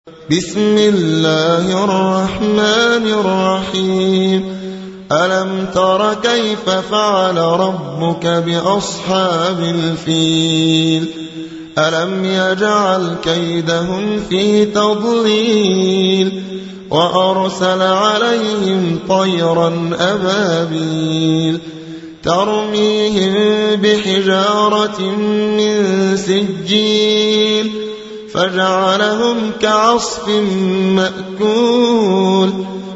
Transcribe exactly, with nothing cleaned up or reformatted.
بسم الله الرحمن الرحيم ألم تر كيف فعل ربك بأصحاب الفيل ألم يجعل كيدهم في تضليل وأرسل عليهم طيرا أبابيل ترميهم بحجارة من سجيل فجعلهم كعصف مأكول